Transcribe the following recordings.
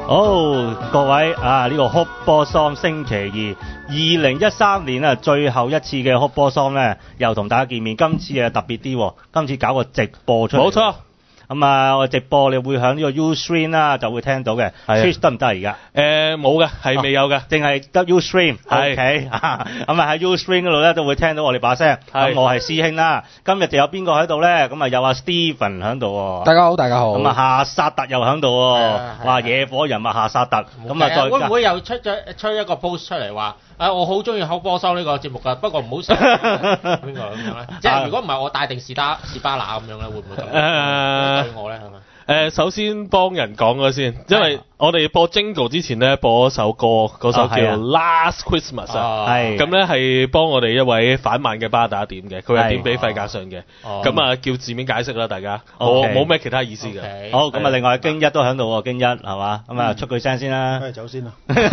各位啊，呢個哭波桑星期二，2013年啊最後一次嘅哭波桑咧，又同大家見面。今次特別啲，今次搞個直播出嚟。 冇錯。 咁啊，我直播你會響呢個 Ustream 啦，就會聽到嘅。Twitch 得唔得而家？ 冇嘅，係未有嘅， 淨係得 Ustream。OK 咁啊喺 Ustream 嗰度咧都會聽到我哋把聲。咁我係師兄啦。今日就有邊個喺度咧？咁啊有阿 Steven 喺度喎。 大家好，大家好。 咁啊夏薩特又喺度喎。哇，野火人物夏薩特。咁啊再會唔會又出一個 post 出嚟話？我好中意口波收呢個節目㗎，不過唔好食。邊個咁樣咧？即係如果唔係我帶定士巴拿咁樣咧，會唔會咁對我咧？係咪？ 首先幫人講咗先，因為我哋播 Jingle 之前咧播咗首歌，嗰首叫 Last Christmas 啊，咁咧係幫我哋一位反曼嘅巴打點嘅，佢係點俾費格遜嘅，咁啊叫字面解釋啦，大家，我冇咩其他意思嘅。 好，咁啊另外京一都喺度喎，京一係嘛？咁啊出句聲先啦。 走先啦。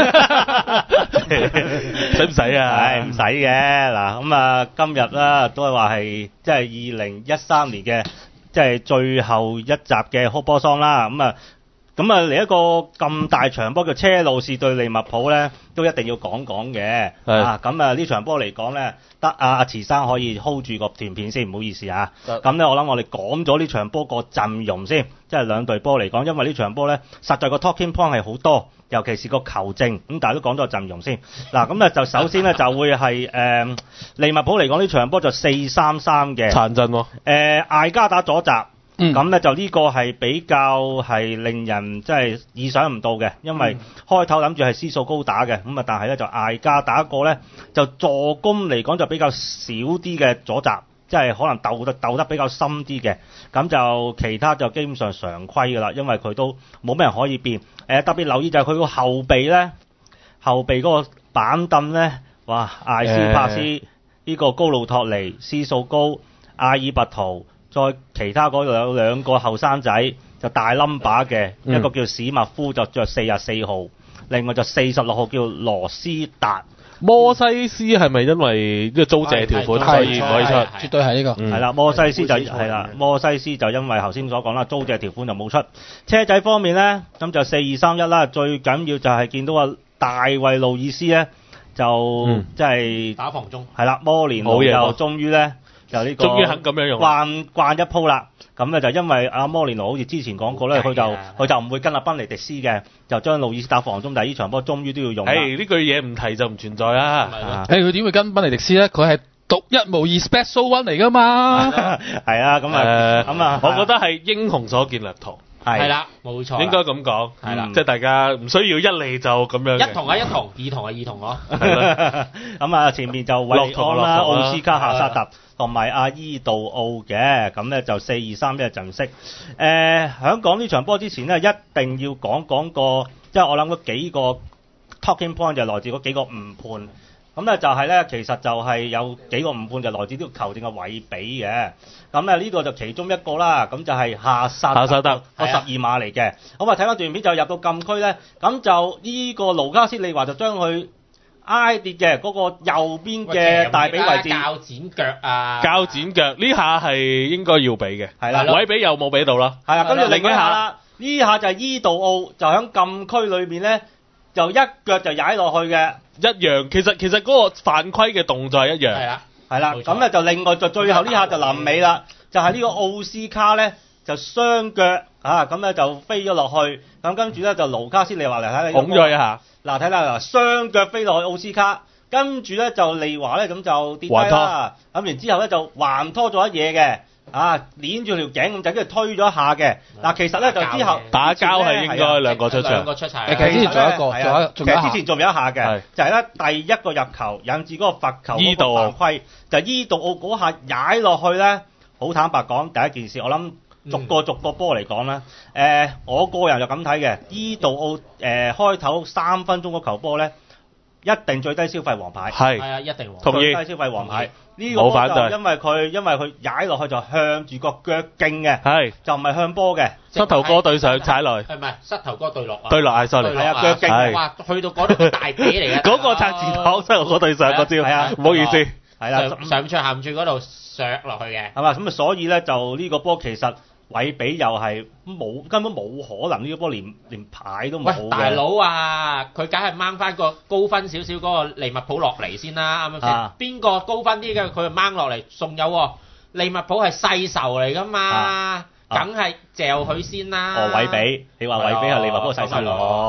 使唔使啊？ 唔使嘅。嗱，咁啊今日啦都係話係即係2013年嘅即係最後一集嘅哭波桑啦。咁啊嚟一個咁大場波叫車路士對利物浦咧，都一定要講嘅。咁啊呢場波嚟講咧，得阿慈生可以 hold 住個段片先，唔好意思啊。咁咧我諗我哋講咗呢場波個陣容先，即係兩隊波嚟講，因為呢場波咧實在個 talking point 係好多。尤其是個球證，咁大家都講咗個陣容先。嗱，咁咧就首先咧就會係利物浦嚟講呢場波就4-3-3嘅殘陣喎。 艾加打左閘，咁咧就呢個係比較係令人即係意想唔到嘅，因為開頭諗住係斯素高打嘅，咁啊但係咧就艾加打一個咧就助攻嚟講就比較少啲嘅左閘。即係可能鬥得比較深啲嘅，咁就其他就基本上常規㗎啦，因為佢都冇咩人可以變。特別留意就係佢個後備咧，後備嗰個板凳咧，哇！艾斯帕斯呢個高路托尼、斯素高、阿爾伯圖，再其他嗰度有兩個後生仔就大 number 嘅，一個叫史密夫就着44號，另外就46號叫羅斯達。 摩西斯係咪因為呢個租借條款所以唔可以出？ 絕對係呢個。 係啦，摩西斯就係啦，摩西斯就因為頭先所講啦，租借條款就冇出。車仔方面咧，咁就4-2-3-1啦。最緊要就係見到啊大衛路易斯咧，就即係打防中。 係啦，摩連奴又終於咧就呢個終於肯咁樣用慣一鋪啦。咁咧就因為阿摩連奴好似之前講過咧，佢就唔會跟阿賓尼迪斯嘅，就將路易斯打防中，但係呢場波終於都要用。 呢句嘢唔提就唔存在啦。 佢點會跟賓尼迪斯咧？佢係獨一無二 special one 嚟㗎嘛。 係啊，咁啊， 我覺得係英雄所見略同。 係啦，冇錯。 應該咁講。 係啦， 即係大家唔需要一嚟就咁樣。 一同係一同，二同係二同咯。 咁啊，前面就韋利安啦、奧斯卡、夏薩特。同埋阿伊杜奧嘅，咁咧就4-2-3-1陣式。喺講呢場波之前咧，一定要講個，即係我諗嗰幾個 talking point 就來自嗰幾個誤判。咁咧就係咧，其實就係有幾個誤判就來自呢個球證嘅韋比嘅。咁咧呢個就其中一個啦。咁就係夏薩特個12碼嚟嘅。咁啊睇翻段片就入到禁區咧，咁就呢個盧卡斯利華就將佢挨跌嘅嗰個右邊嘅大髀位置， 鉸剪腳啊！ 鉸剪腳呢下係應該要俾嘅， 係啦， 韋比又冇俾到啦， 係啦，跟住另一下啦，呢下就係伊杜奧就喺禁區裏面咧，就一腳就踩落去嘅， 一樣。其實嗰個犯規嘅動作係一樣， 係啦，咁咧就另外就最後呢下就臨尾啦，就係呢個奧斯卡咧就雙腳咁咧就飛咗落去，咁跟住咧就盧卡斯利華嚟睇你拱咗一下。 嗱睇啦，雙腳飛落去奧斯卡，跟住咧就利華咧咁就跌低啦，咁然之後咧就橫拖咗一嘢嘅，攆住條頸咁就跟住推咗一下嘅。嗱其實咧就之後打交係應該兩個出場， 兩個出齊。 其實之前仲有一個， 其實之前仲有一下嘅，就係咧第一個入球引致嗰個罰球嗰個犯規，就伊杜奧嗰下踩落去咧，好坦白講第一件事，我諗。逐個波嚟講啦，我個人就咁睇嘅，伊杜奧開頭3分鐘嗰球波咧，一定最低消費黃牌， 係啊，一定同意最低消費黃牌。呢個波就因為佢踩落去就向住個腳勁嘅，就唔係向波嘅， 膝頭哥對上踩落， 係咪膝頭哥對落啊？ 對落係sorry， 係啊，腳勁， 哇，去到嗰度大髀嚟嘅， 嗰個拆字頭膝頭哥對上個招，係啊，唔好意思， 係啦， 上唔住下唔住嗰度削落去嘅， 係嘛，咁啊所以咧就呢個波其實。 韋比又係根本冇可能呢個波連牌都冇嘅。 喂，大佬啊，佢梗係掹翻個高分少少嗰個利物浦落嚟先啦，啱唔啱先？邊個高分啲嘅佢就掹落嚟，仲有喎，利物浦係世仇嚟噶嘛，梗係嚼佢先啦。 韋比，你話韋比係利物浦嘅世仇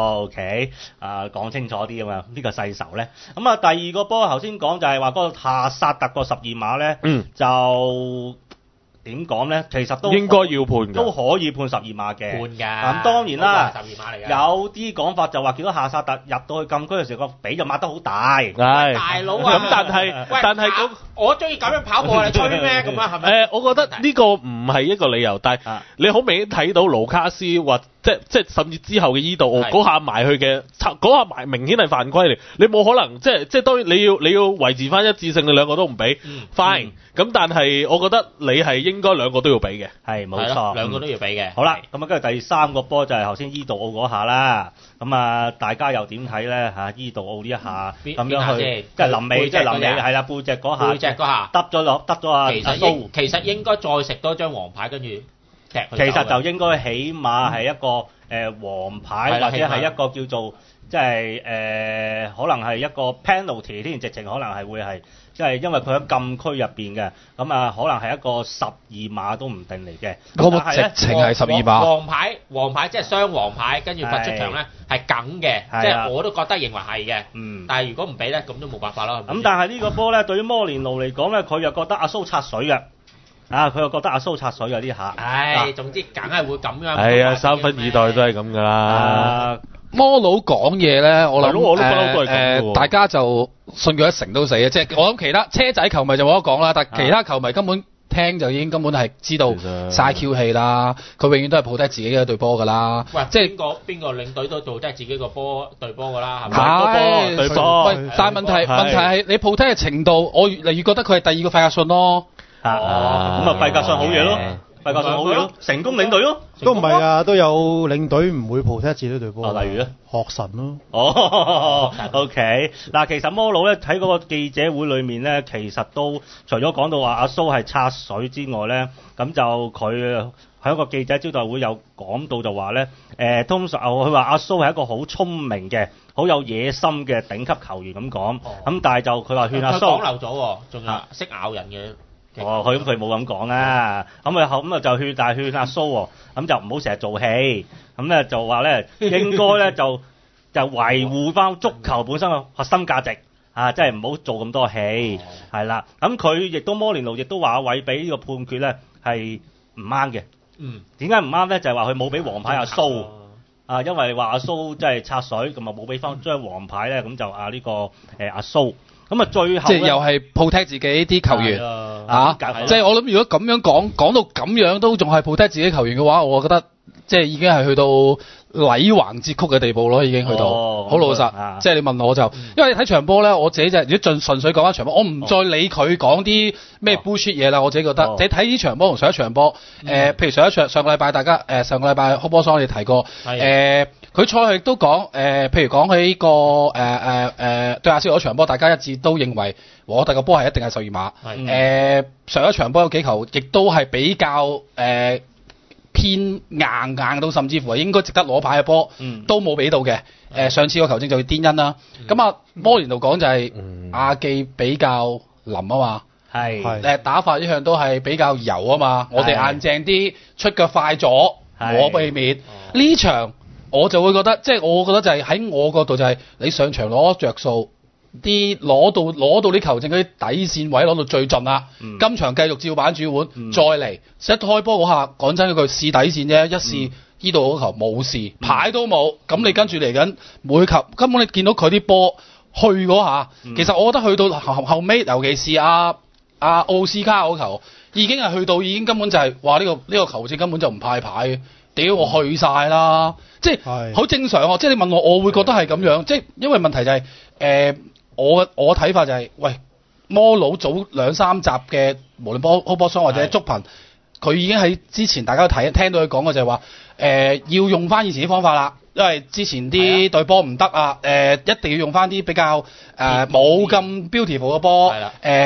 ？OK， 講清楚啲啊嘛，呢個世仇咧。咁啊，第二個波頭先講就係話嗰個夏薩特個12碼咧，就。點講咧？其實都應該要判嘅， 都可以判12碼嘅。 判㗎。 咁當然啦， 12碼嚟㗎。 有啲講法就話見到夏薩特入到去禁區嘅時候，個比就擘得好大。 係。 大佬啊！ 咁但係我中意咁樣跑過嚟吹咩？咁啊係咪？ 我覺得呢個唔係一個理由，但係你好明顯睇到盧卡斯或即甚至之後嘅伊度奧嗰下埋去嘅，嗰下埋明顯係犯規嚟，你冇可能即當然你要維持翻一致性，你兩個都唔俾，fine。咁但係我覺得你係應該兩個都要俾嘅， 係冇錯， 兩個都要俾嘅。 好啦，咁啊跟住第三個波就係頭先伊度奧嗰下啦，咁啊大家又點睇咧嚇？伊度奧呢一下咁樣去，即係臨尾係啦，背脊嗰下，揼咗阿蘇。 其實應該再食多張黃牌，跟住踢佢。 其實就應該起碼係一個黃牌，或者係一個叫做即係可能係一個 penalty 添，直情可能係會係。即係因為佢喺禁區入邊嘅，咁啊可能係一個12碼都唔定嚟嘅。 嗰個直情係12碼。 黃牌即係雙黃牌，跟住罰出場咧係梗嘅，即係我都覺得認為係嘅。但係如果唔俾咧，咁都冇辦法啦。 咁但係呢個波咧，對於摩連奴嚟講咧，佢又覺得阿蘇拆水嘅。佢又覺得阿蘇拆水有啲下。 總之梗係會咁樣。 係啊，3分2代都係咁㗎啦。 摩佬講嘢咧，我諗我都不嬲都係咁嘅喎。 大家就信佢一成都死啊！即係我諗其他車仔球迷就冇得講啦，但係其他球迷根本聽就已經根本係知道嘥 Q 氣啦。佢永遠都係抱低自己嘅隊波㗎啦。 喂，即係邊個領隊都抱低自己個隊波㗎啦，係咪？ 隊波。 喂，但係問題係你抱低嘅程度，我越嚟越覺得佢係第二個費格遜咯。 咁啊費格遜好嘢咯。費格遜好嘢咯，成功領隊咯， 都唔係啊，都有領隊唔會 protect 自己隊波。 例如咧， 學神咯。 OK， 嗱，其實摩魯咧喺嗰個記者會裏面咧，其實都除咗講到話阿蘇係拆水之外咧，咁就佢喺個記者招待會有講到就話咧，通常佢話阿蘇係一個好聰明嘅、好有野心嘅頂級球員咁講，咁但係就佢話勸阿蘇， 佢講漏咗喎，仲有識咬人嘅。 佢冇咁講啊，咁啊就勸阿蘇喎，咁就唔好成日做戲，咁咧就話咧應該咧就維護翻足球本身嘅核心價值即係唔好做咁多戲，係啦。咁佢亦都摩連奴亦都話韋比呢個判決咧係唔啱嘅。點解唔啱咧？就係話佢冇俾黃牌阿蘇因為話阿蘇即係拆水，咁啊冇俾翻張黃牌咧，咁就呢個阿蘇。咁啊，最後即係又係 protect 自己啲球員即係我諗，如果咁樣講到咁樣都仲係 protect 自己球員嘅話，我覺得即係已經係去到禮橫節曲嘅地步咯，已經去到好老實。即係你問我就，因為你睇場波咧，我自己就如果純粹講一場波，我唔再理佢講啲咩 bullshit 嘢啦。我自己覺得，你睇呢場波同上一場波，譬如上個禮拜大家上個禮拜 Hotball 你提過，佢賽後都講譬如講起呢個對亞斯嗰場波，大家一致都認為我哋個波係一定係12碼。上一場波有幾球，亦都係比較偏硬到甚至乎係應該值得攞牌嘅波，都冇俾到嘅。上次個球證就係甸恩啦。咁摩連奴講就係亞記比較腍啊嘛，打法一向都係比較柔啊嘛。我哋硬淨啲，出腳快咗，我避免呢場。我就會覺得，即係我覺得就係喺我角度就係你上場攞着數，攞到啲球證嗰啲底線位攞到最盡啦。今場繼續照板煮碗，再嚟一開波嗰下，講真一句試底線啫，一試呢度嗰球冇事，牌都冇，咁你跟住嚟緊每球根本你見到佢啲波去嗰下，其實我覺得去到後尾，尤其是阿奧斯卡嗰球，已經係去到已經根本就係話呢個球證根本就唔派牌嘅。屌我去晒啦，即係好正常即係你問我會覺得係咁樣，即係因為問題就係我睇法就係，喂摩佬早2-3集嘅無論波桑或者足頻，佢已經喺之前大家都聽到佢講嘅就係話要用翻以前啲方法啦，因為之前啲對波唔得一定要用翻啲比較冇咁 beautiful 嘅波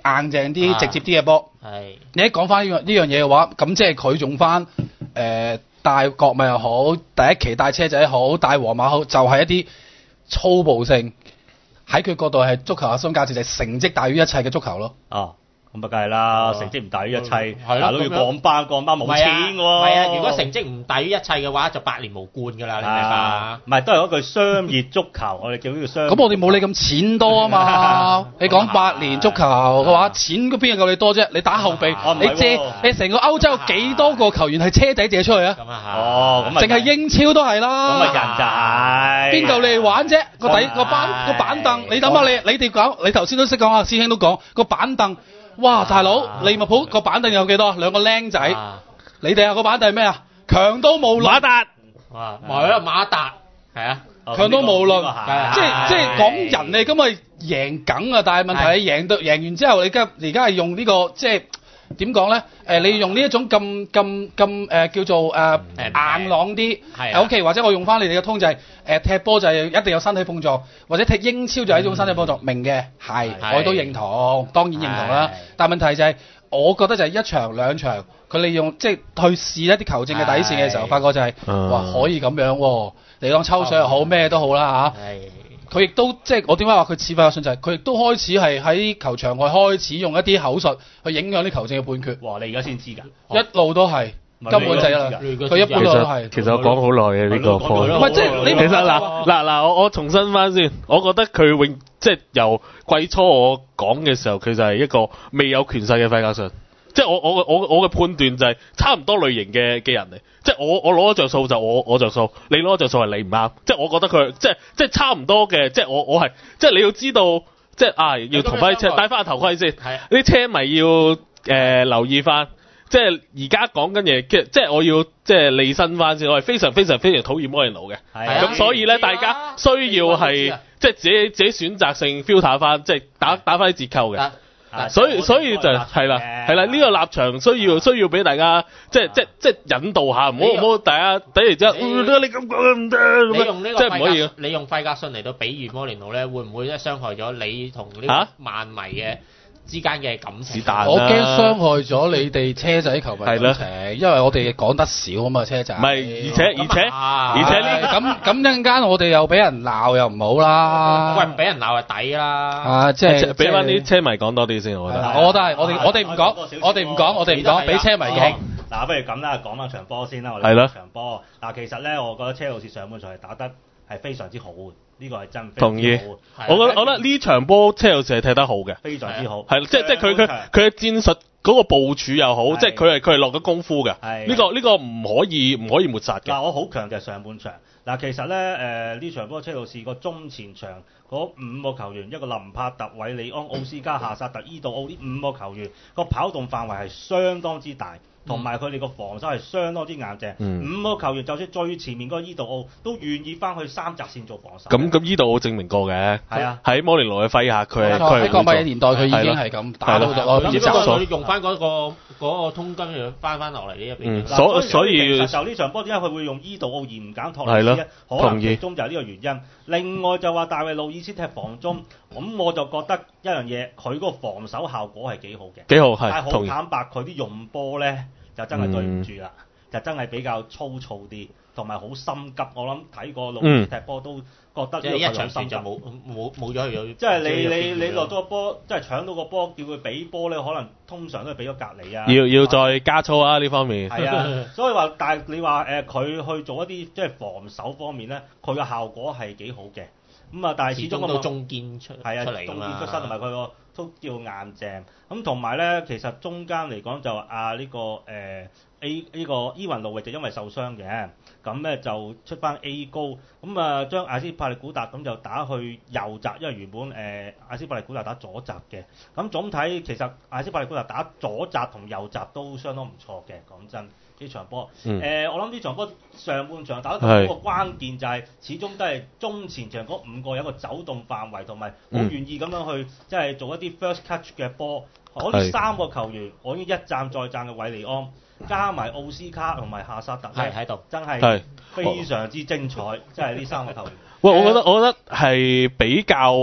硬淨啲、直接啲嘅波。 係。 你一講翻呢樣嘢嘅話，咁即係佢用翻帶國米又好，第一期帶車仔好，帶皇馬好，就係一啲粗暴性。喺佢角度係足球核心價值就係成績大於一切嘅足球咯。 哦。咁啊，梗係啦，成績唔大於一切，大佬要降班冇錢喎。 係啊，如果成績唔大於一切嘅話，就百年無冠㗎啦，你明白？ 唔係，都係嗰句商業足球，我哋叫呢個商業。 咁我哋冇你咁錢多啊嘛！你講8年足球嘅話，錢嗰邊夠你多啫？你打後備，你成個歐洲幾多個球員係車仔借出去啊？ 咁啊哦，咁淨係英超都係啦。 咁啊人就係邊夠你哋玩啫？個板凳，你諗下你哋講，你頭先都識講啊，師兄都講個板凳。哇！大佬，利物浦個板凳有幾多？兩個僆仔，你哋個板凳係咩啊？強都無論。 馬達， 馬達，係啊， 強都無論，即係講人哋咁咪贏梗啊！但係問題你贏完之後，你而家係用呢個即係點講咧？你用呢一種咁叫做硬朗啲，OK，或者我用翻你哋嘅通就係踢波就係一定有身體碰撞，或者踢英超就係一種身體碰撞，明嘅係，我都認同，當然認同啦。但係問題就係，我覺得就係一場兩場，佢利用即係去試一啲球證嘅底線嘅時候，發覺就係哇可以咁樣喎，你當抽水又好咩都好啦嚇。佢亦都即係我點解話佢似費格遜就係佢亦都開始係喺球場外開始用一啲口述去影響啲球證嘅判決。 哇！你而家先知㗎？ 一路都係根本就係啦，佢一般都係。 其實我講好耐嘅呢個課。 唔係即係你其實嗱，我重新翻先，我覺得佢即係由季初我講嘅時候，佢就係一個未有權勢嘅費格遜。即係我嘅判斷就係差唔多類型嘅人嚟，即係我攞咗着數就我着數，你攞咗着數係你唔啱，即係我覺得佢即係差唔多嘅，即係我係即係你要知道，即係要同翻啲車戴翻個頭盔先，啲車迷要留意翻，即係而家講緊嘢，即係我要即係利申翻先，我係非常非常非常討厭摩連奴嘅，咁所以咧大家需要係即係自己選擇性 filter 翻，即係打翻啲折扣嘅。所以就係啦，呢個立場需要俾大家即係引導下，唔好大家睇嚟之後，你咁講唔得咁樣，即係唔可以。 你用費格遜嚟到比喻摩連奴咧，會唔會咧傷害咗你同呢個曼迷嘅之間嘅感情？ 我驚傷害咗你哋車仔球迷感情，因為我哋講得少啊嘛，車仔。 唔係，而且呢咁一陣間我哋又俾人鬧又唔好啦。 喂，唔俾人鬧就抵啦。 啊，即係俾翻啲車迷講多啲先，我覺得。 我覺得係，我哋唔講，俾車迷講。 嗱，不如咁啦，講翻場波先啦，我哋場波。嗱，其實咧，我覺得車路士上半場係打得係非常之好嘅，呢個係真。 同意。我覺得呢場波車路士係踢得好嘅， 非常之好。 係即係佢嘅戰術嗰個部署又好，即係佢係落咗功夫嘅。呢個唔可以抹殺嘅。 嗱，我好強就係上半場。嗱，其實咧呢場波車路士個中前場嗰5個球員，一個林柏特、韋利安、奧斯加、夏薩特、伊杜奧呢5個球員個跑動範圍係相當之大。同埋佢哋個防守係相當之硬淨，5個球員就算最前面嗰個伊杜奧都願意翻去三閘線做防守。 咁伊杜奧證明過嘅， 係啊， 喺摩連奴嘅麾下，佢係喺國米嘅年代佢已經係咁打到落邊閘用翻嗰個通根樣翻落嚟呢一邊。 所以其實就呢場波點解佢會用伊杜奧而唔揀托雷斯咧？可能其中就係呢個原因。另外就話大衛路易斯踢防中，咁我就覺得一樣嘢，佢嗰個防守效果係幾好嘅。 幾好係， 但係好坦白，佢啲用波咧就真係對唔住啦，就真係比較粗糙啲，同埋好心急。我諗睇過路易斯踢波都覺得呢一場心就冇咗佢。 即係你落咗個波，即係搶到個波，叫佢俾波咧，可能通常都係俾咗隔離啊。 要再加粗啊呢方面。 係啊，所以話但係你話佢去做一啲即係防守方面咧，佢嘅效果係幾好嘅。咁啊，但係始終到中堅出嚟中堅出身同埋佢個都叫硬淨。咁同埋咧，其實中間嚟講就呢個呢個伊雲路域就因為受傷嘅，咁咧就出翻 A 高，咁啊將艾斯帕利古達咁就打去右閘，因為原本艾斯帕利古達打左閘嘅。咁總體其實艾斯帕利古達打左閘同右閘都相當唔錯嘅，講真。呢場波，我諗呢場波上半場打得嗰個關鍵就係始終都係中前場嗰5個有個走動範圍，同埋好願意咁樣去即係做一啲 first touch 嘅波。我呢3個球員，我已經一讚再讚嘅韋利安，加埋奧斯卡同埋夏薩特喺度， 真係非常之精彩，即係呢3個球員。 喂，我覺得係比較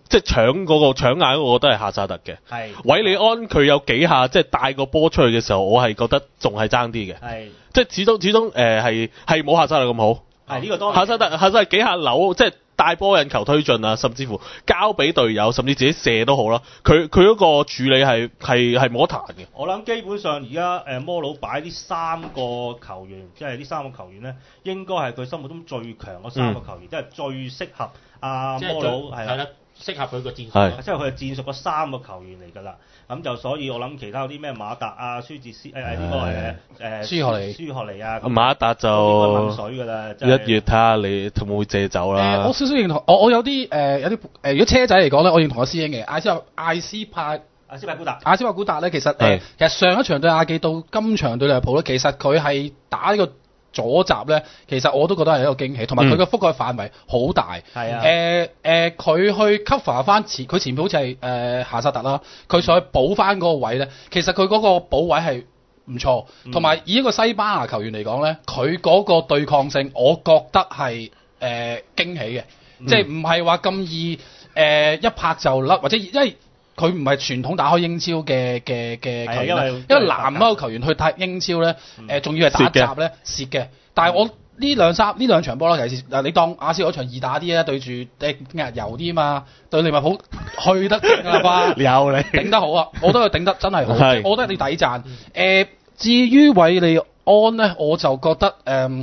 即係搶眼嗰個都係夏薩特嘅。係。韋利安佢有幾下即係帶個波出去嘅時候，我係覺得仲係爭啲嘅。係。即係始終係冇夏薩特咁好。係呢個當然。夏薩特幾下扭即係。帶波引球推進啊，甚至乎交俾隊友，甚至自己射都好啦。佢嗰個處理係冇得彈嘅。 我諗基本上而家摩魯擺呢3個球員，即係呢3個球員咧，應該係佢心目中最強嗰3個球員，即係最適合摩魯係啦，適合佢個戰術，即係佢係戰術嗰3個球員嚟㗎啦。咁就所以我諗其他嗰啲咩馬達啊、舒哲斯呢個舒學尼啊， 馬達就溫水㗎啦。 1月睇下你會唔會借走啦。 我少少認同，我有啲如果車仔嚟講咧，我認同阿師兄嘅艾斯帕古達咧，其實上一場對亞記到今場對利物浦咧，其實佢係打呢個左閘咧，其實我都覺得係一個驚喜，同埋佢嘅覆蓋範圍好大。係啊。佢去 cover 翻佢前面好似係夏薩特啦，佢想去補翻嗰個位咧，其實佢嗰個補位係唔錯，同埋以一個西班牙球員嚟講咧，佢嗰個對抗性，我覺得係驚喜嘅，即係唔係話咁易一拍就甩，或者因為佢唔係傳統打開英超嘅球員，因為南歐球員去踢英超咧，仲要係打閘咧蝕嘅。但係我呢兩場波啦，尤其是你當亞視嗰場易打啲啊，對住壓油啲嘛，對利物浦去得勁啦吧？有你頂得好啊！我覺得佢頂得真係好，我覺得你抵讚。至於韋利安咧，我就覺得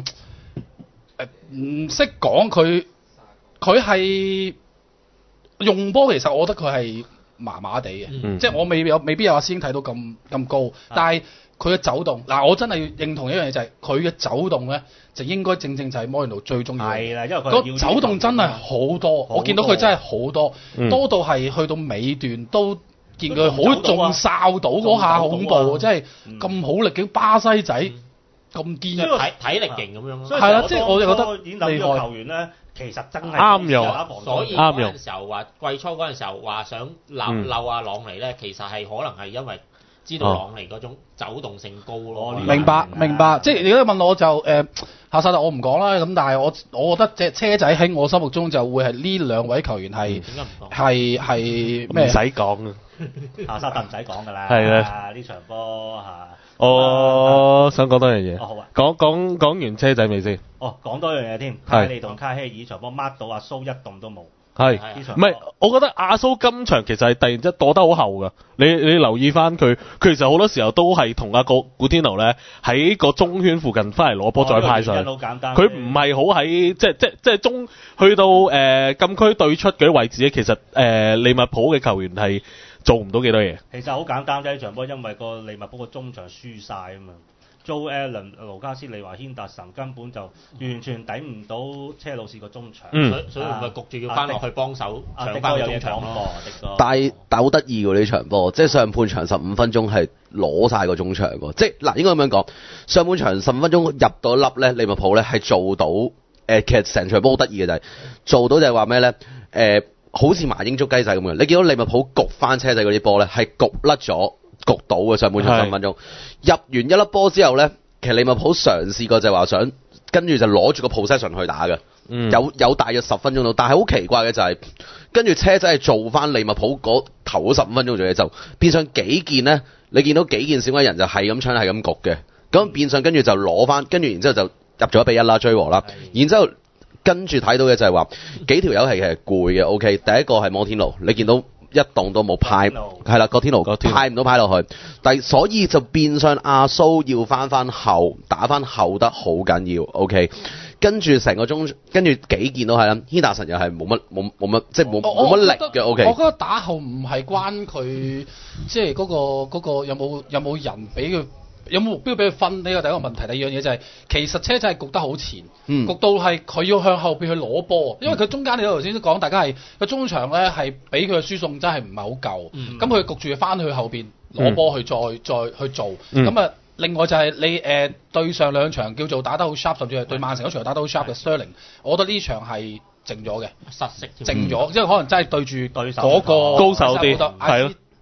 唔識講佢係用波，其實我覺得佢係麻麻地嘅，即係我未必有阿師兄睇到咁高，但係佢嘅走動我真係認同一樣嘢，就係佢嘅走動咧，就應該正就係摩連奴最中意嘅。係啦，因為佢走動真係好多，我見到佢真係好多，多到係去到尾段都見佢好中哨到嗰下恐怖，即係咁好力嘅巴西仔咁堅，體力型咁樣咯。係啦，即係我就覺得厲害球員咧。其實真係啱用， 所以嗰陣時候話季初嗰陣時候話想漏阿朗尼咧，其實係可能係因為知道朗尼嗰種走動性高咯。 明白，即係如果你問我就夏薩特我唔講啦，咁但係我覺得隻車仔喺我心目中就會係呢兩位球員係咩？唔使講啊， 夏薩特唔使講㗎啦， 係啊， 呢場波嚇。 我想講多樣嘢。 好啊。 講完車仔未先？ 講多樣嘢添。泰利同卡希爾場波 mark 到阿蘇一動都冇。 係。唔係，我覺得阿蘇今場其實係突然之間躲得好後㗎。你留意翻佢其實好多時候都係同阿古天奴咧喺個中圈附近翻嚟攞波再派上。 好簡單。 佢唔係好喺即係中去到禁區對出嗰啲位置咧，其實利物浦嘅球員係做唔到幾多嘢。 其實好簡單啫，呢場波因為個利物浦個中場輸晒啊嘛。Joe Allen、盧卡斯利華、軒達臣根本就完全抵唔到車路士個中場， 所以咪焗住要翻落去幫手搶翻個中場咯。 但好得意喎呢場波，即係上半場15分鐘係攞晒個中場喎，即係嗱應該咁樣講，上半場15分鐘入到粒咧，利物浦咧係做到其實成場波好得意嘅就係做到就係話咩咧好似麻鷹捉雞仔咁嘅，你見到利物浦焗翻車仔嗰啲波咧係焗甩咗。焗到嘅上半場15分鐘，入完一粒波之後咧，其實利物浦嘗試過就係話想跟住就攞住個 possession 去打嘅，有大約10分鐘到，但係好奇怪嘅就係跟住車仔係做翻利物浦嗰頭嗰15分鐘做嘢，就變相幾件咧，你見到幾件小鬼人就係咁搶係咁焗嘅，咁變相跟住就攞翻，跟住然之後就入咗1-1啦，追和啦，然之後跟住睇到嘅就係話幾條友係其實攰嘅 ，OK， 第一個係摩天奴，你見到。一動都冇派，係啦，個天奴派唔到派落去，但所以就變相阿蘇要翻後打翻後得好緊要 ，OK， 跟住成個鐘，跟住幾件都係啦，軒達臣又係冇乜，即係冇乜力嘅 ，OK。 我覺得打後唔係關佢，即係嗰個有冇人俾佢。有冇目標俾佢分？呢個第一個問題。第二樣嘢就係、是、其實車仔係焗得好前，焗到係佢要向後邊去攞波，因為佢中間你頭先都講，大家係個中場咧係俾佢嘅輸送真係唔係好夠，咁佢焗住翻去後邊攞波去再去做。咁另外就係你對上兩場叫做打得好 sharp， 甚至係對曼城嗰場打得好 sharp 嘅 Sterling， 我覺得呢場係靜咗嘅， 失色靜咗，即係可能真係對住對手嗰個高手啲，係咯。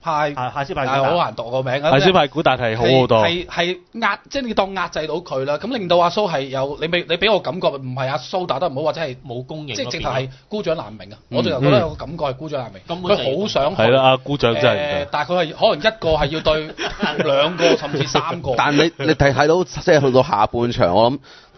派夏斯派係好難讀個名。 夏斯派古達係好好多， 係壓，即係你當壓制到佢啦。咁令到阿蘇係有你俾我感覺唔係阿蘇打得唔好，或者係冇公認， 即係直頭係孤掌難鳴啊！我直頭覺得有個感覺係孤掌難鳴。佢好想係啦，阿孤掌真係但係佢係可能一個係要對兩個甚至三個。 但你睇到即係去到下半場，我諗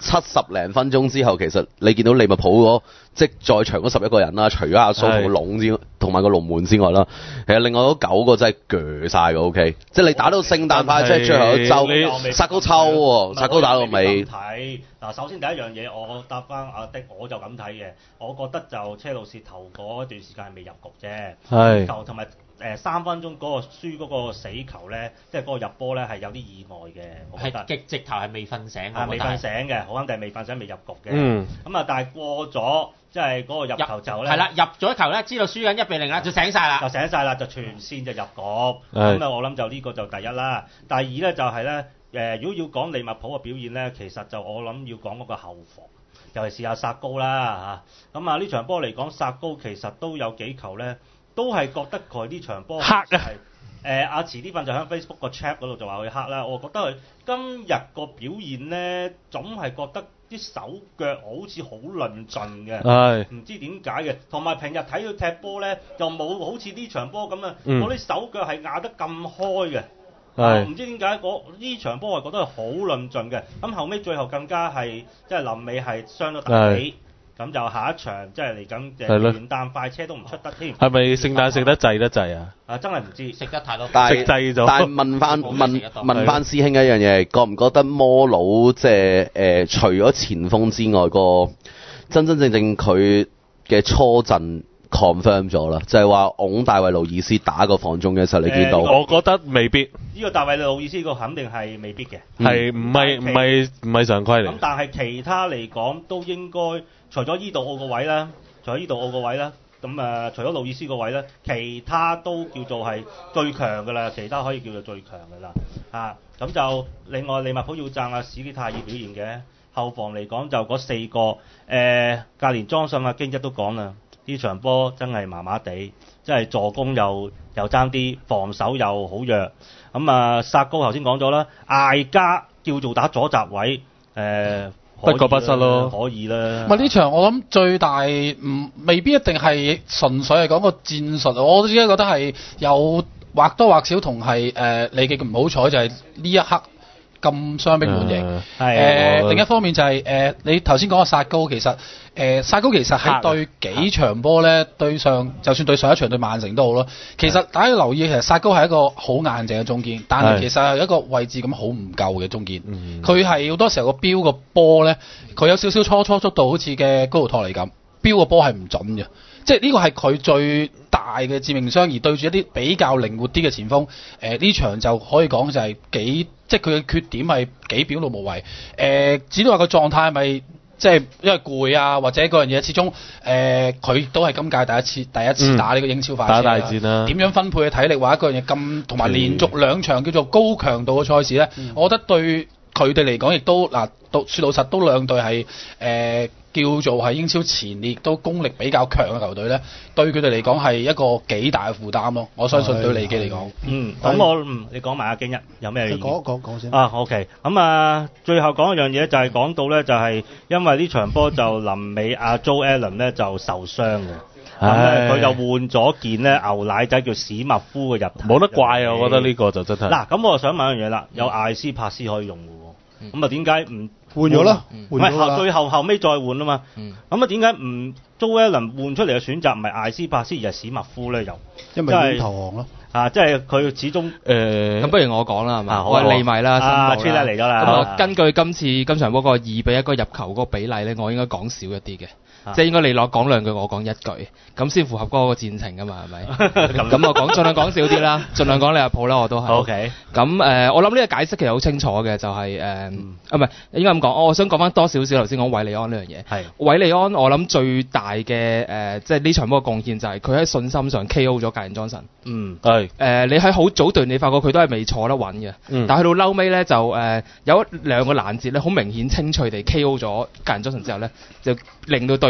70零分鐘之後，其實你見到利物浦即係在場嗰11個人啦，除咗阿蘇同個龍同埋個龍門之外啦，其實另外嗰9個真係鋸晒嘅 OK， 即係你打到聖誕派，即係最後一周殺高抽喎，殺高打到尾。 睇嗱，首先第一樣嘢，我答翻阿的，我就咁睇嘅，我覺得就車路士頭嗰段時間係未入局啫， 係球同埋3分鐘嗰個輸嗰個死球咧，即係嗰個入波咧係有啲意外嘅，我覺得直頭係未瞓醒未瞓醒嘅，好肯定係未瞓醒未入局嘅。咁啊，但係過咗即係嗰個入球就咧， 係啦，入咗球咧，知道輸緊1-0啦，就醒晒啦， 就全線就入局。咁啊，我諗就呢個就第一啦。第二咧就係咧，如果要講利物浦嘅表現咧，其實就我諗要講嗰個後防，尤其是阿薩高啦嚇。咁啊呢場波嚟講，薩高其實都有幾球咧。都係覺得佢呢場波黑啊！ 阿遲啲份就喺 Facebook 個 chat 嗰度就話佢黑啦。我覺得佢今日個表現咧，總係覺得啲手腳好似好論盡嘅，唔知點解嘅。同埋平日睇佢踢波咧，又冇好似呢場波咁啊，嗰啲手腳係壓得咁開嘅。唔知點解呢場波我係覺得係好論盡嘅。咁後尾最後更加係即係臨尾係傷咗大髀。咁就下一場即係嚟緊元旦快車都唔出得添。 係咪聖誕食得滯得滯啊？ 真係唔知， 食得太多， 食滯咗。 但係問翻師兄一樣嘢，覺唔覺得摩魯即係除咗前鋒之外，個真正佢嘅初陣 confirm 咗啦，就係話擁大衛路易斯打個防中嘅時候，你見到？ 我覺得未必。 呢個大衛路易斯個肯定係未必嘅， 係唔係常規嚟？ 咁但係其他嚟講都應該。除咗伊度奧個位啦，咁除咗路易斯個位咧，其他都叫做係最強㗎啦，其他可以叫做最強㗎啦。咁就另外利物浦要讚阿史基泰爾表現嘅，後防嚟講就嗰4個，格連莊信阿京一都講啦，呢場波真係麻麻地，即係助攻又爭啲，防守又好弱。咁薩高頭先講咗啦，艾加叫做打左閘位， 不過不失咯， 可以啦。 呢場我諗最大未必一定係純粹係講個戰術，我自己覺得係有或多或少同係你嘅唔好彩就係呢一刻咁傷兵滿營。另一方面就係你頭先講嘅薩高，其實薩高其實喺對幾場波咧，就算對上一場對曼城都好咯。其實大家要留意，其實薩高係一個好硬淨嘅中堅，但係其實係一個位置咁好唔夠嘅中堅。佢係好多時候個標個波咧，佢有少少初速度，好似嘅高盧托尼咁，標個波係唔準嘅。即係呢個係佢最大嘅致命傷，而對住一啲比較靈活啲嘅前鋒，呢場就可以講就係即係佢嘅缺點係幾表露無遺。只係話個狀態係咪即係因為攰啊，或者嗰樣嘢，始終佢都係今屆第一次打呢個英超快車， 打大戰啦。 點樣分配嘅體力或者嗰樣嘢咁，同埋連續2場叫做高強度嘅賽事咧，我覺得對佢哋嚟講亦都說老實都兩隊係叫做係英超前列都功力比較強嘅球隊咧，對佢哋嚟講係一個幾大嘅負擔咯。我相信對利記嚟講， 咁你講埋阿京一有咩意見？ 講先。 OK，咁最後講一樣嘢就係講到咧，就係因為呢場波就臨尾阿 Joe Allen 咧就受傷嘅，咁佢就換咗件咧牛奶仔叫史密夫嘅入頭， 冇得怪啊！我覺得呢個就真係。 嗱，咁我就想問一樣嘢啦，有艾斯帕斯可以用嘅喎，咁點解唔換咗啦？ 唔係最後尾再換啊嘛。咁點解唔Joe Allen換出嚟嘅選擇唔係艾斯帕斯而係史密夫咧？又因為要投降咯。 即係佢始終咁不如我講啦，係嘛？我係利米啦， 阿川嚟咗啦。 咁我根據今場嗰個2-1嗰個入球嗰個比例咧，我應該講少一啲嘅。即係應該你講兩句，我講一句，咁先符合嗰個戰情噶嘛，係咪？咁我盡量講少啲啦，盡量講利物浦啦，我都係。 OK。 咁我諗呢個解釋其實好清楚嘅，就係唔係應該咁講。我想講翻多少少頭先講韋利安呢樣嘢。係。韋利安我諗最大嘅即係呢場波嘅貢獻就係佢喺信心上 KO 咗格連莊臣。係。你喺好早段你發覺佢都係未坐得穩嘅。但係去到嬲尾咧就有2個攔截咧，好明顯清脆地 KO 咗格連莊臣之後咧，就令到對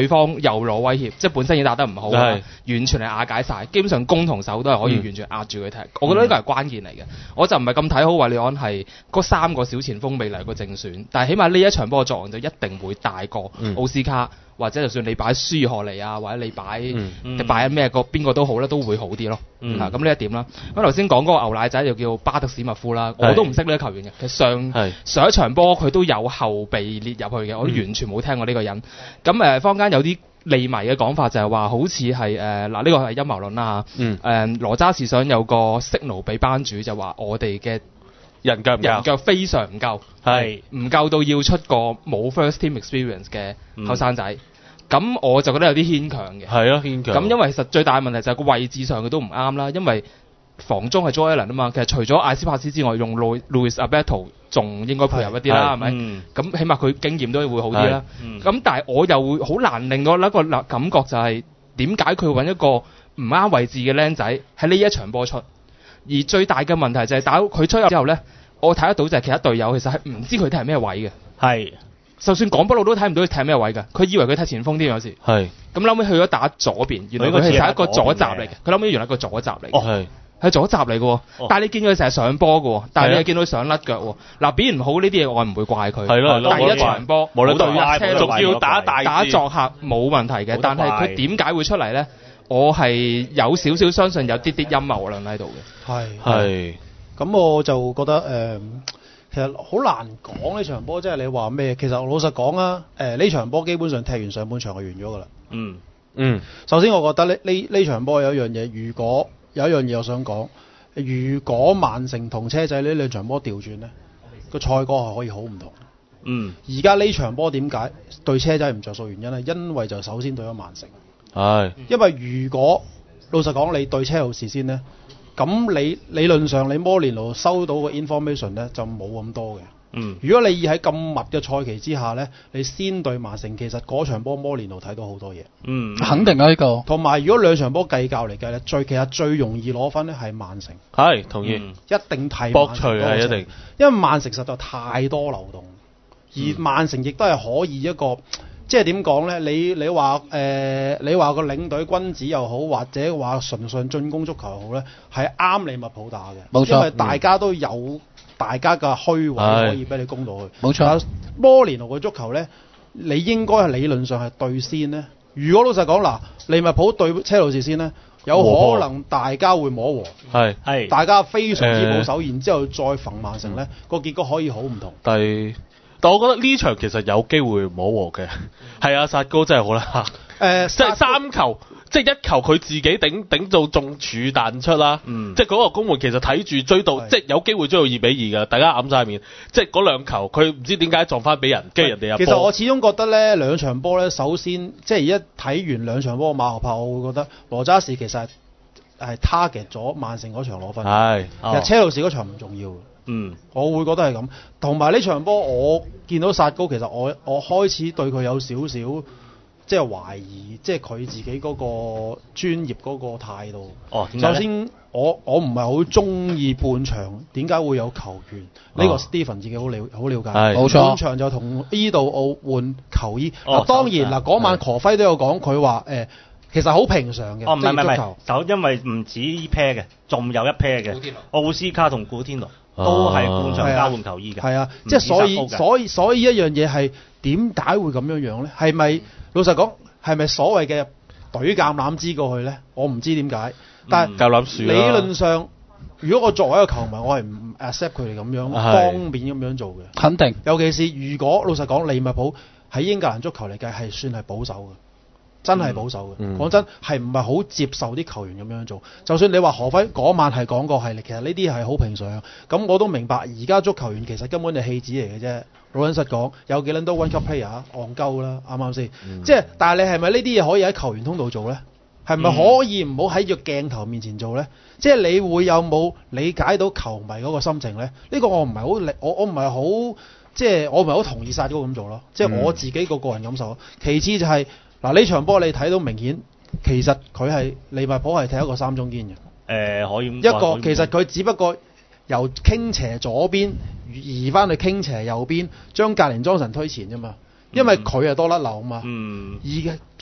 對方又攞威脅，即係本身已經打得唔好啦，完全係瓦解晒，基本上攻同守都係可以完全壓住佢踢。我覺得呢個係關鍵嚟嘅。我就唔係咁睇好韋利安係嗰3個小前鋒未嚟個正選，但係起碼呢一場波嘅作用就一定會大過奧斯卡。或者就算你擺舒荷尼啊，或者你擺咩個邊個都好咧，都會好啲咯。咁呢一點啦。咁頭先講嗰個牛奶仔就叫巴特史密夫啦，我都唔識呢個球員嘅。其實上一場波佢都有後備列入去嘅，我都完全冇聽過呢個人。咁坊間有啲利迷嘅講法就係話，好似係呢個係陰謀論啦嚇。羅渣士想有個 signal 俾班主，就話我哋嘅人腳非常唔夠，唔夠到要出個冇 first team experience 嘅後生仔。咁我就覺得有啲牽強嘅。係啊，牽強。咁因為其實最大嘅問題就係個位置上佢都唔啱啦，因為防中係 Joe Allen 啊嘛。其實除咗艾斯帕斯之外，用 Louis Alberto 仲應該配合一啲啦，係咪？咁起碼佢經驗都會好啲啦。咁但係我又會好難令到一個感覺就係點解佢揾一個唔啱位置嘅僆仔喺呢一場波出？而最大嘅問題就係打佢出入之後咧，我睇得到就係其他隊友其實係唔知佢踢係咩位嘅。係。就算講不路都睇唔到佢踢咩位㗎，佢以為佢踢前鋒添有時。係。咁後尾去咗打左邊，原來佢係一個左閘嚟嘅。佢後尾原來係一個左閘嚟嘅。係左閘嚟嘅喎。但係你見佢成日上波嘅喎，但係你又見到佢上甩腳喎。嗱，表現唔好呢啲嘢我係唔會怪佢。係咯。第一場波冇對車仲要打作客冇問題嘅，但係佢點解會出嚟咧？我係有少少相信有啲陰謀論喺度嘅。 係。咁我就覺得其實好難講呢場波，即係你話咩？其實老實講啊，呢場波基本上踢完上半場就完咗㗎啦。首先我覺得呢場波有一樣嘢，如果有一樣嘢我想講，如果曼城同車仔呢兩場波調轉呢，個賽果係可以好唔同。而家呢場波點解對車仔唔着數原因呢？因為就首先對咗曼城。因為如果老實講你對車路士先呢。咁你理論上你摩連奴收到個 information 咧就冇咁多嘅。如果你喺咁密嘅賽期之下呢，你先對曼城，其實嗰場波摩連奴睇到好多嘢。 肯定啊呢個。同埋如果兩場波計較嚟計呢，其實最容易攞分呢係曼城。 係同意。 一定睇博取啊一定。 因為曼城實在太多流動，而曼城亦都係可以一個。即係點講呢？你話個領隊君子又好，或者話純粹進攻足球又好呢，係啱利物浦打嘅。冇錯，因為大家都有大家嘅虛位可以俾你攻到去。冇錯。摩連奴嘅足球呢，你應該係理論上係對先呢。如果老實講嗱，利物浦對車路士先呢，有可能大家會摸和。係。大家非常之保守，然之後再揈曼城呢，個結果可以好唔同。 但我覺得呢場其實有機會摸和嘅，係啊，薩高真係好啦，即係3球，即係1球佢自己頂到中柱彈出啦，即係嗰個攻門其實睇住追到，即係有機會追到2-2㗎，大家揞晒面，即係嗰2球佢唔知點解撞翻俾人，跟住人哋入波。 其實我始終覺得呢兩場波呢，首先即係一睇完兩場波馬後炮，我會覺得羅渣士其實係 target 咗曼城嗰場攞分，其實車路士嗰場唔重要。我會覺得係咁，同埋呢場波我見到薩高，其實我開始對佢有少少即係懷疑，即係佢自己嗰個專業嗰個態度。首先我唔係好中意半場點解會有球員呢個 Stephen 自己好了解，冇錯。半場就同伊度奧換球衣。當然嗱嗰晚何輝都有講，佢話其實好平常嘅。唔係， 就因為唔止呢 pair 嘅，仲有一 pair 嘅奧斯卡同古天奴。都係半場交換球衣嘅， 係啊，即係所以一樣嘢係點解會咁樣樣咧？係咪老實講係咪所謂嘅隊橄欖枝過去咧？我唔知點解，但係理論上，如果我作為一個球迷，我係唔 accept 佢哋咁樣當面咁樣做嘅。 肯定， 尤其是如果老實講，利物浦喺英格蘭足球嚟計係算係保守嘅。真係保守嘅，講真係唔係好接受啲球員咁樣做。就算你話何輝嗰晚係講過係，其實呢啲係好平常。咁我都明白，而家足球員其實根本係戲子嚟嘅啫。老實講，有幾撚多 one cup player 戇鳩啦，啱唔啱先？即係，但係你係咪呢啲嘢可以喺球員通道做呢？係咪可以唔好喺個鏡頭面前做呢？即係你會有冇理解到球迷嗰個心情呢？呢個我唔係好，我唔係好，即係我唔係好同意薩高咁做咯。即係我自己個人感受。其次就係。嗱呢場波你睇到明顯，其實佢係利物浦係踢一個3中堅嘅。 可以一個其實佢只不過由傾斜左邊移翻去傾斜右邊，將格連莊臣推前啫嘛。因為佢係多甩漏啊嘛。而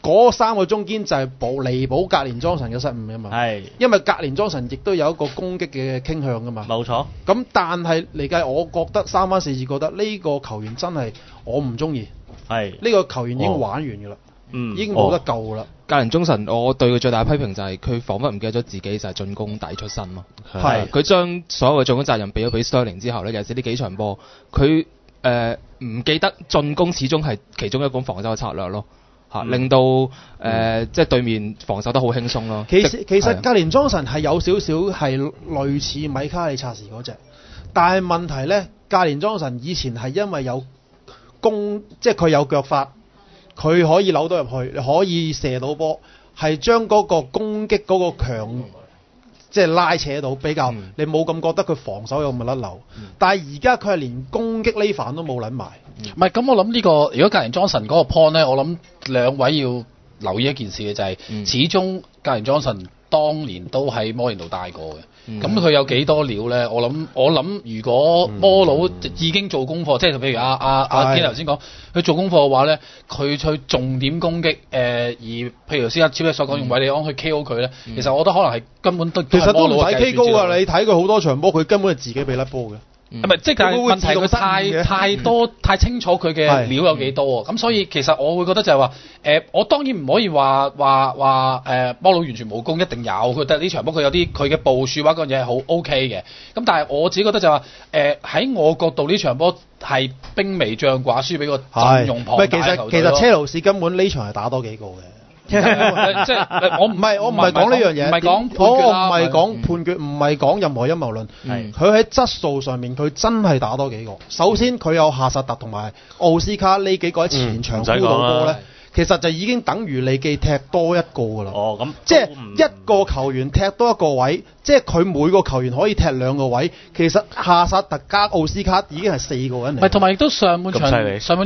嗰三個中堅就係彌補格連莊臣嘅失誤啊嘛。 係， 因為格連莊臣亦都有一個攻擊嘅傾向噶嘛。 冇錯。 咁但係嚟計，我覺得三番四次覺得呢個球員真係我唔中意。 係。 呢個球員已經玩完㗎啦。已經冇得救㗎啦。 格連宗臣，我對佢最大嘅批評就係佢彷彿唔記得咗自己就係進攻底出身咯。 係。 佢將所有嘅進攻責任俾咗俾 Sterling 之後咧，尤其是呢幾場波，佢唔記得進攻始終係其中一種防守嘅策略咯。令到即係對面防守得好輕鬆咯。 其實格連莊臣係有少少係類似米卡利察士嗰隻，但係問題咧，格連莊臣以前係因為有即係佢有腳法，佢可以扭到入去，可以射到波，係將嗰個攻擊嗰個強即係拉扯到比較，你冇咁覺得佢防守有咁甩漏。但係而家佢係連攻擊呢範都冇撚埋。 唔係咁，我諗呢個如果格連莊臣嗰個 point 咧，我諗兩位要留意一件事嘅就係，始終格連莊臣當年都喺摩連奴帶過嘅，咁佢有幾多料咧？我諗如果摩佬已經做功課，即係譬如阿堅頭先講，佢做功課嘅話咧，佢去重點攻擊而譬如頭先阿超一所講用韋利安去 KO 佢咧，其實我覺得可能係根本都其實都唔使 K 高㗎，你睇佢好多場波，佢根本係自己俾甩波嘅。 唔係，即係問題佢太多太清楚佢嘅料有幾多喎，咁所以其實我會覺得就係話，我當然唔可以話摩佬完全冇功，一定有，佢但係呢場波佢有啲佢嘅部署或者嗰樣嘢係好 OK 嘅，咁但係我自己覺得就係話，喺我角度呢場波係兵微將寡，輸俾個陣容龐大嘅球隊咯。 其實車路士根本呢場係打多幾個嘅。 即係我唔係講呢樣嘢， 唔係講判決啦， 唔係講判決，唔係講任何陰謀論。佢喺質素上面，佢真係打多幾個。首先佢有夏薩特同埋奧斯卡呢幾個喺前場鋪到波咧，其實就已經等於利記踢多一個㗎啦。 哦，咁即係一個球員踢多一個位，即係佢每個球員可以踢兩個位。其實夏薩特加奧斯卡已經係4個人嚟。 唔係，同埋亦都上半場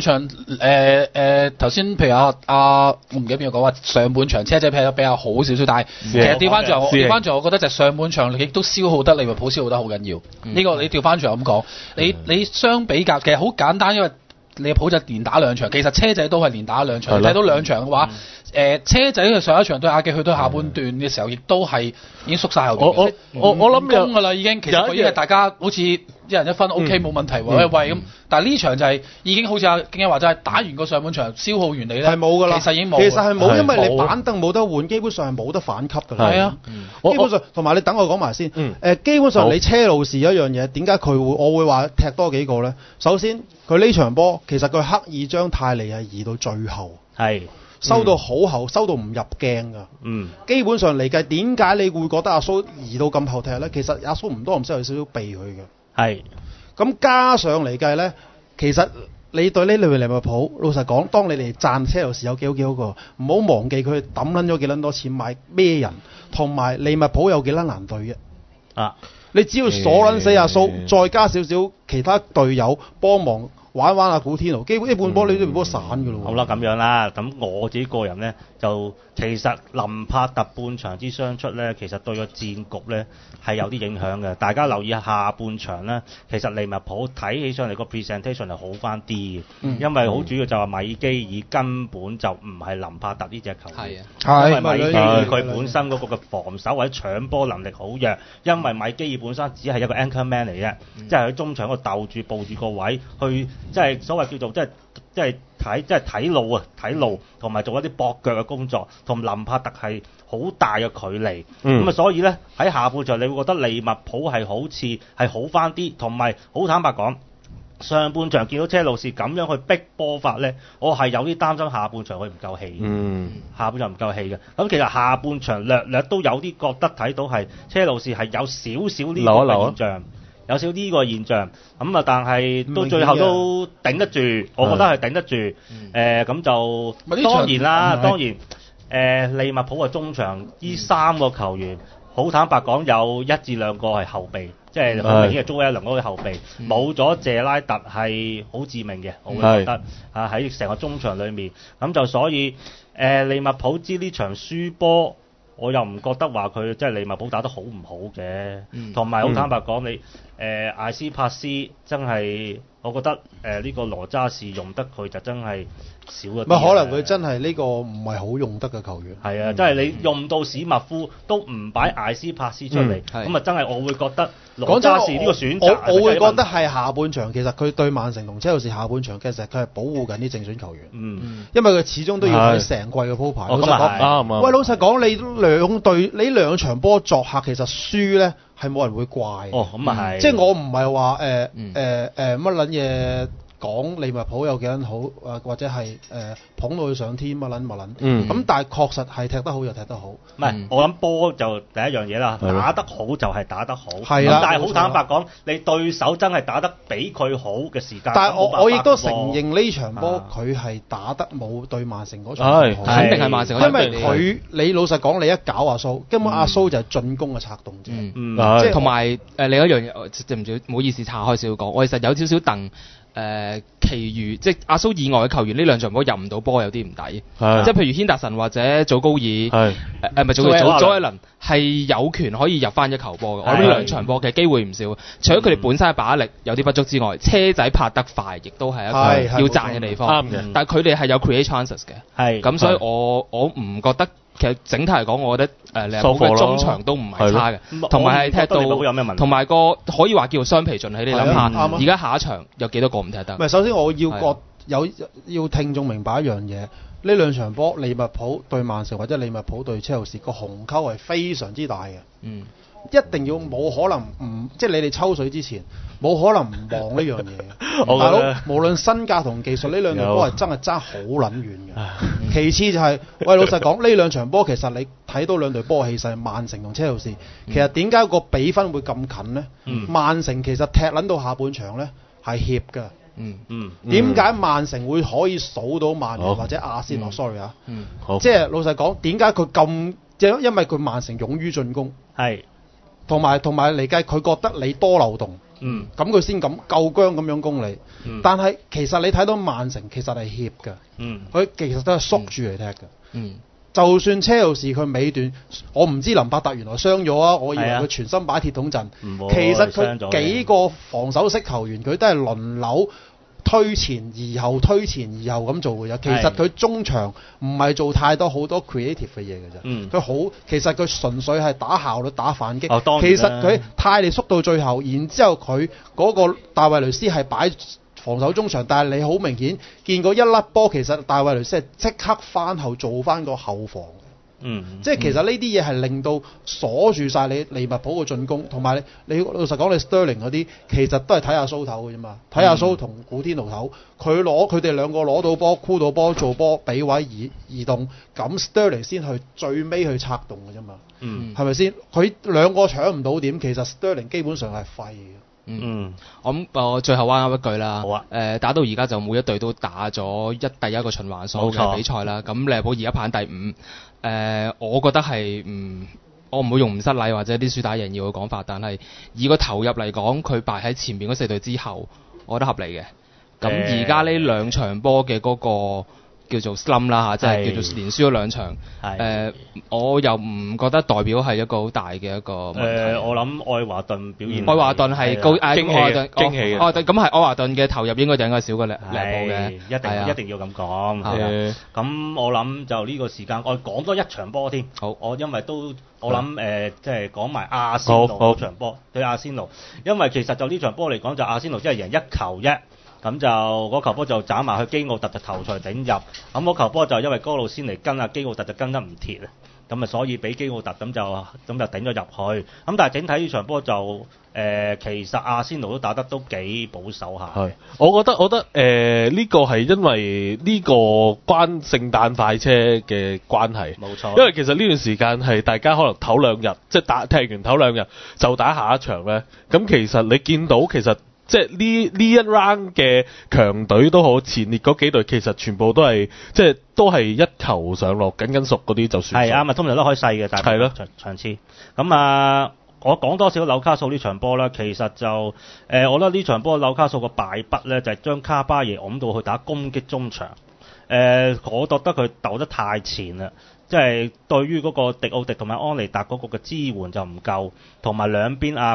頭先譬如我唔記得邊個講話上半場車仔劈得比較好少少，但係其實調翻轉，我覺得就上半場亦都消耗得利物浦消耗得好緊要。呢個你調翻轉咁講，你相比較其實好簡單，因為利物浦就連打兩場，其實車仔都係連打兩場。睇到兩場嘅話，車仔嘅上一場對亞記去到下半段嘅時候，亦都係已經縮晒後邊。我諗攻㗎啦，已經其實已經係大家好似一人一分 OK 冇問題喎。喂咁，但係呢場就係已經好似阿京一話就係打完個上半場消耗完你咧， 係冇㗎啦。 其實已經冇。 其實係冇，因為你板凳冇得換，基本上係冇得反級㗎啦。 係啊， 基本上同埋你等我講埋先。基本上你車路士一樣嘢，點解我會話踢多幾個咧？首先佢呢場波其實佢刻意將泰利係移到最後。 係。 收到好後，收到唔入鏡㗎。基本上嚟計，點解你會覺得阿蘇移到咁後踢咧？其實阿蘇唔多唔少有少少避佢嘅。 係。咁加上嚟計咧，其實你對呢類利物浦，老實講，當你哋賺車路士有幾好個，唔好忘記佢抌撚咗幾撚多錢買咩人，同埋利物浦有幾撚難對嘅。啊！你只要鎖撚死阿蘇，再加少少其他隊友幫忙。玩阿古天奴，基本一半波你都波散㗎咯。 好啦，咁樣啦，咁我自己個人呢，就其實林柏特半場之傷出呢，其實對個戰局呢係有啲影響嘅。大家留意下半場呢，其實利物浦睇起上嚟個 presentation 係好翻啲嘅，因為好主要就係米基爾根本就唔係林柏特呢隻球員，因為米基爾佢本身嗰個嘅防守或者搶波能力好弱，因為米基爾本身只係一個 anchor man 嚟嘅，即係喺中場嗰度鬥住佈住個位去。即係所謂叫做即係睇路同埋做一啲駁腳嘅工作，同林柏特係好大嘅距離。咁所以咧喺下半場你會覺得利物浦係好似係好翻啲，同埋好坦白講，上半場見到車路士咁樣去逼波法咧，我係有啲擔心下半場佢唔夠氣。下半場唔夠氣嘅。咁其實下半場略都有啲覺得睇到係車路士係有少少呢個現象。有少呢個現象，咁但係到最後都頂得住，我覺得係頂得住。咁就當然啦，當然利物浦嘅中場呢3個球員，好坦白講有1至2個係後備，即係好明顯係Joe Allen嗰個後備，冇咗謝拉特係好致命嘅，我會覺得喺成個中場裏面，咁就所以利物浦知呢場輸波。我又唔覺得話佢即係利物浦打得好唔好嘅，同埋好坦白講，你艾斯帕斯真係我覺得呢個羅渣士用得佢就真係少咗啲。 可能佢真係呢個唔係好用得嘅球員。 係啊，即係你用到史密夫都唔擺艾斯帕斯出嚟，咁真係我會覺得羅渣士呢個選擇我會覺得係下半場其實佢對曼城同車路士下半場其實佢係保護緊啲正選球員。因為佢始終都要睇成季嘅鋪排。老實講，喂，老實講，你兩場波作客其實輸咧係冇人會怪。 咁啊係。 即係我唔係話乜撚嘢。講利物浦有幾撚好，或者係捧到佢上天乜撚。咁但係確實係踢得好就踢得好。 唔係，我諗波就第一樣嘢啦，打得好就係打得好。係啦，但係好坦白講，你對手真係打得比佢好嘅時間。 但係我亦都承認呢場波佢係打得冇對曼城嗰場好。 肯定係曼城。 因為你老實講，你一搞阿蘇，根本阿蘇就係進攻嘅策動者。 即係同埋另一樣嘢，唔好意思岔開少少講，我其實有少少戥。其餘即係阿蘇以外嘅球員呢兩場波入唔到波有啲唔抵，即係譬如軒達臣或者祖高爾，唔係祖艾倫係有權可以入翻一球波嘅。我諗呢兩場波嘅機會唔少，除咗佢哋本身嘅把握力有啲不足之外，車仔拍得快亦都係一個要讚嘅地方。啱嘅，但係佢哋係有 create chances 嘅，咁所以我唔覺得。其實整體嚟講，我覺得利物浦嘅中場都唔係差嘅，同埋係踢到，同埋個可以話叫做雙皮盡起。你諗下，而家下一場有幾多個唔踢得？ 唔係，首先我要聽眾明白一樣嘢，呢兩場波利物浦對曼城或者利物浦對車路士個鴻溝係非常之大嘅。一定要冇可能唔即係你哋抽水之前冇可能唔望呢樣嘢。大佬無論身價同技術呢兩場波係真係爭好撚遠嘅。其次就係喂，老實講呢兩場波其實你睇到兩隊波氣勢，曼城同車路士，其實點解個比分會咁近呢？曼城其實踢撚到下半場呢係怯㗎。點解曼城會可以數到曼聯或者阿仙奴？sorry 啊，即係老實講，點解佢咁？即係因為佢曼城勇於進攻，係同埋嚟計，佢覺得你多流動，咁佢先咁夠僵咁樣攻你。但係其實你睇到曼城其實係怯嘅，佢其實都係縮住嚟踢嘅。就算車路士佢尾段，我唔知林伯特原來傷咗啊，我以為佢全身擺鐵桶陣。其實佢幾個防守式球員，佢都係輪流推前而後咁做嘅啫。其實佢中場唔係做太多好多 creative 嘅嘢嘅啫。佢其實佢純粹係打效率、打反擊。其實佢泰利縮到最後，然之後佢嗰個戴維雷斯係擺防守中場，但係你好明顯見過一粒波，其實戴維雷斯係即刻翻後做翻個後防。即係其實呢啲嘢係令到鎖住晒你利物浦嘅進攻，同埋你老實講，你 Sterling 嗰啲其實都係睇下蘇頭嘅啫嘛，睇下蘇同古天奴頭，佢哋兩個攞到波、箍到波、做波、俾位移動，咁 Sterling 先去最尾去策動嘅啫嘛，係咪先？佢兩個搶唔到點，其實 Sterling 基本上係廢嘅。 我最後彎一句啦。好啊。打到而家就每一隊都打咗第一個循環所嘅比賽啦。咁利物浦而家排第5。我覺得係我唔會用唔失禮或者啲輸打贏要嘅講法，但係以個投入嚟講，佢排喺前面嗰4隊之後，我覺得合理嘅。咁而家呢兩場波嘅嗰個叫做 slump 啦嚇，即係叫做連輸咗2場。我又唔覺得代表係一個好大嘅一個問題。我諗愛華頓表現，愛華頓係高驚喜嘅。咁係愛華頓嘅投入應該就應該少過利物浦嘅， 一定要咁講。咁我諗就呢個時間，我講多一場波添。好，我因為我諗即係講埋阿仙奴嗰場波對阿仙奴，因為其實就呢場波嚟講，就阿仙奴只係贏1球啫。咁就嗰球波就斬埋去基奧特就頭槌頂入，咁嗰球波就因為高路先嚟跟啊，基奧特就跟得唔貼啊，咁啊所以俾基奧特咁就頂咗入去。咁但係整體呢場波就其實阿仙奴都打得都幾保守下。係， 我覺得呢個係因為呢個關聖誕快車嘅關係。冇錯。因為其實呢段時間係大家可能唞2日，即係踢完唞2日就打下一場咧。咁其實你見到其實。即係呢一 round 嘅強隊都好，前列嗰幾隊其實全部都係即係都係一球上落緊熟嗰啲就算。係啊， 通常都可以細嘅，但係場次。咁我講多少紐卡素呢場波啦，其實就我覺得呢場波紐卡素個敗筆咧就係將卡巴耶拱到去打攻擊中場。我覺得佢鬥得太前啦，即係對於嗰個迪奧迪同埋安尼達嗰個嘅支援就唔夠，同埋兩邊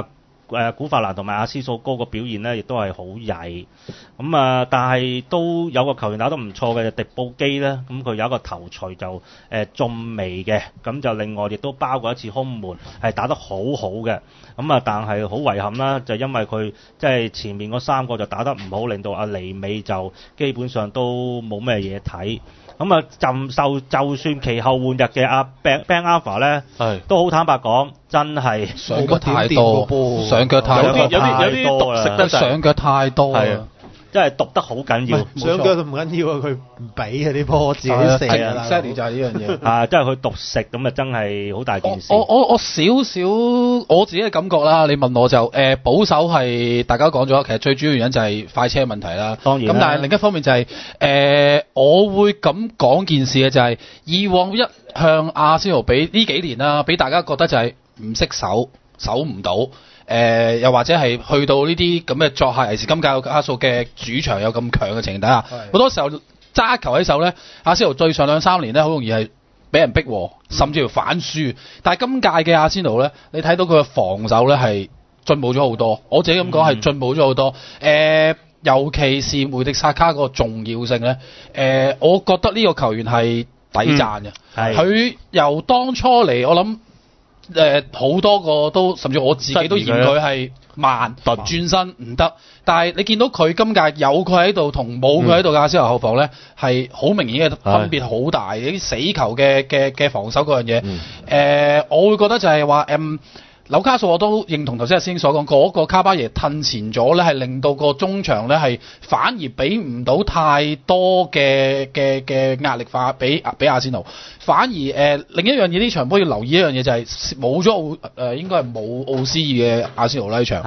古法蘭同埋阿斯素高個表現咧，亦都係好曳。咁啊，但係都有個球員打得唔錯嘅，迪布基咧，咁佢有一個頭槌就中楣嘅，咁就另外亦都包過一次空門，係打得好好嘅。咁啊，但係好遺憾啦，就因為佢即係前面嗰3個就打得唔好，令到阿尼美就基本上都冇咩嘢睇。咁啊，就算其後換入嘅阿 Ben Arfa 咧，都好坦白講，真係上腳太多，上腳太多， 有啲毒食得上腳太多啊！ 真係毒得好緊要， 上腳都唔緊要啊！佢唔俾啊啲波自己射啊 ，Sadly 就係呢樣嘢啊！真係佢獨食咁啊，真係好大件事。 我少少我自己嘅感覺啦，你問我就保守係大家講咗，其實最主要原因就係快車問題啦。 當然。 咁但係另一方面就係我會咁講件事嘅就係以往一向阿仙奴俾呢幾年啦，俾大家覺得就係唔識守唔到。又或者係去到呢啲咁嘅作客，尤其是今屆紐卡素嘅主場有咁強嘅情況底下，好多時候揸球喺手咧，阿仙奴對上2-3年咧，好容易係俾人逼和，甚至乎反輸。但係今屆嘅阿仙奴咧，你睇到佢嘅防守咧係進步咗好多，我自己咁講係進步咗好多。尤其是梅迪薩卡個重要性咧，我覺得呢個球員係抵讚嘅。佢由當初嚟，我諗。好多個都，甚至我自己都嫌佢係慢，轉身唔得。但係你見到佢今屆有佢喺度同冇佢喺度嘅阿仙奴後防咧，係好明顯嘅分別好大。啲死球嘅防守嗰樣嘢，我會覺得就係話紐卡素我都認同頭先阿師兄所講嗰個卡巴耶褪前咗咧，係令到個中場咧係反而俾唔到太多嘅壓力化俾阿仙奴，反而另一樣嘢呢場波要留意一樣嘢就係冇咗應該係冇奧斯爾嘅阿仙奴呢場，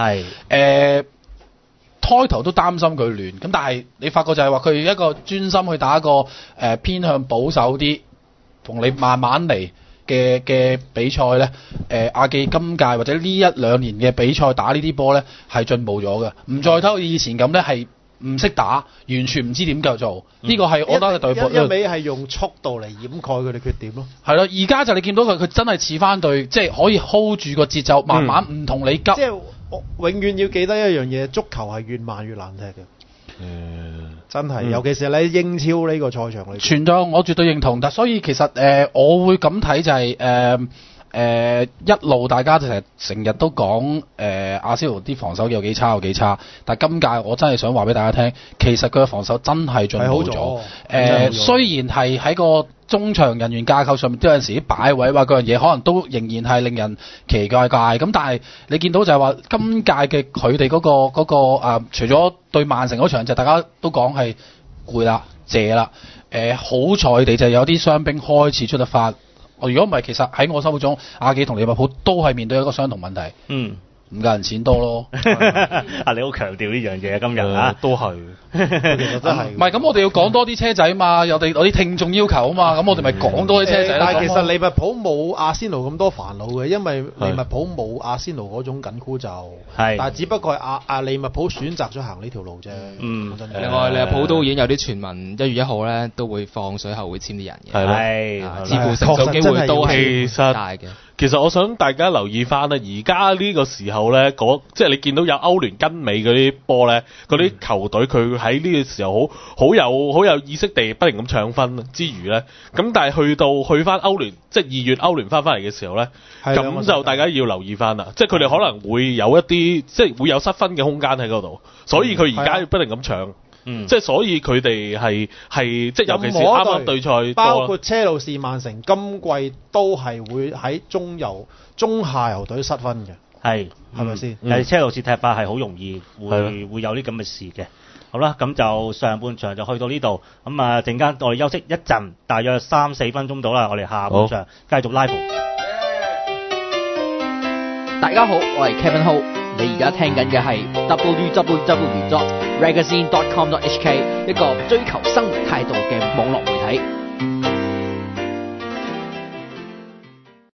開頭都擔心佢亂，咁但係你發覺就係話佢一個專心去打一個偏向保守啲，同你慢慢嚟嘅比賽咧，阿記今屆或者呢1-2年嘅比賽打呢啲波咧係進步咗嘅，唔再睇以前咁咧係唔識打，完全唔知點夠做。呢個係我覺得嘅隊波一味係用速度嚟掩蓋佢哋缺點咯。 係咯，而家就你見到佢真係似翻隊，即係可以 hold 住個節奏，慢慢唔同你急。 即係永遠要記得一樣嘢，足球係越慢越難踢嘅。真係，尤其是喺英超呢個賽場裏。 全咗，我絕對認同。但所以其實我會咁睇就係一路大家就成日都講阿仙奴啲防守有幾差，但係今屆我真係想話俾大家聽，其實佢嘅防守真係進步咗。雖然係喺個中場人員架構上面都有陣時啲擺位或嗰樣嘢，可能都仍然係令人奇怪咁。但係你見到就係話今屆嘅佢哋嗰個除咗對曼城嗰場就大家都講係攰啦、謝啦。好彩地就有啲傷兵開始出得翻。如果唔係，其實喺我心目中，阿記同利物浦都係面對一個相同問題。唔夠人錢多咯。 你好強調呢樣嘢今日都係。 其實真係。 唔係咁，我哋要講多啲車仔嘛，有啲聽眾要求啊嘛，咁我哋咪講多啲車仔。 但係其實利物浦冇阿仙奴咁多煩惱嘅，因為利物浦冇阿仙奴嗰種緊箍咒。但係只不過係阿利物浦選擇咗行呢條路啫。 另外利物浦都已經有啲傳聞1月1號咧都會放水後會簽啲人嘅。似乎成數機會都係大嘅。 其實我想大家留意翻咧，而家呢個時候咧，即係你見到有歐聯跟尾嗰啲波咧，嗰啲球隊佢喺呢個時候好有意識地不停咁搶分之餘咧，咁但係去翻歐聯，即係2月歐聯翻嚟嘅時候咧，咁就大家要留意翻啦，即係佢哋可能會有一啲即係會有失分嘅空間喺嗰度，所以佢而家要不停咁搶。即係所以佢哋係即係尤其是啱啱對賽， 包括車路士、曼城今季都係會喺中下游隊失分嘅， 係咪先？ 但係車路士踢法係好容易會有啲咁嘅事嘅。好啦，咁就上半場就去到呢度，咁啊陣間我哋休息一陣，大約3-4分鐘到啦，我哋下半場繼續 live。 大家好，我係 Kevin Ho。你而家聽緊嘅係 www.ragazine.com.hk 一個追求生活態度嘅網絡媒體。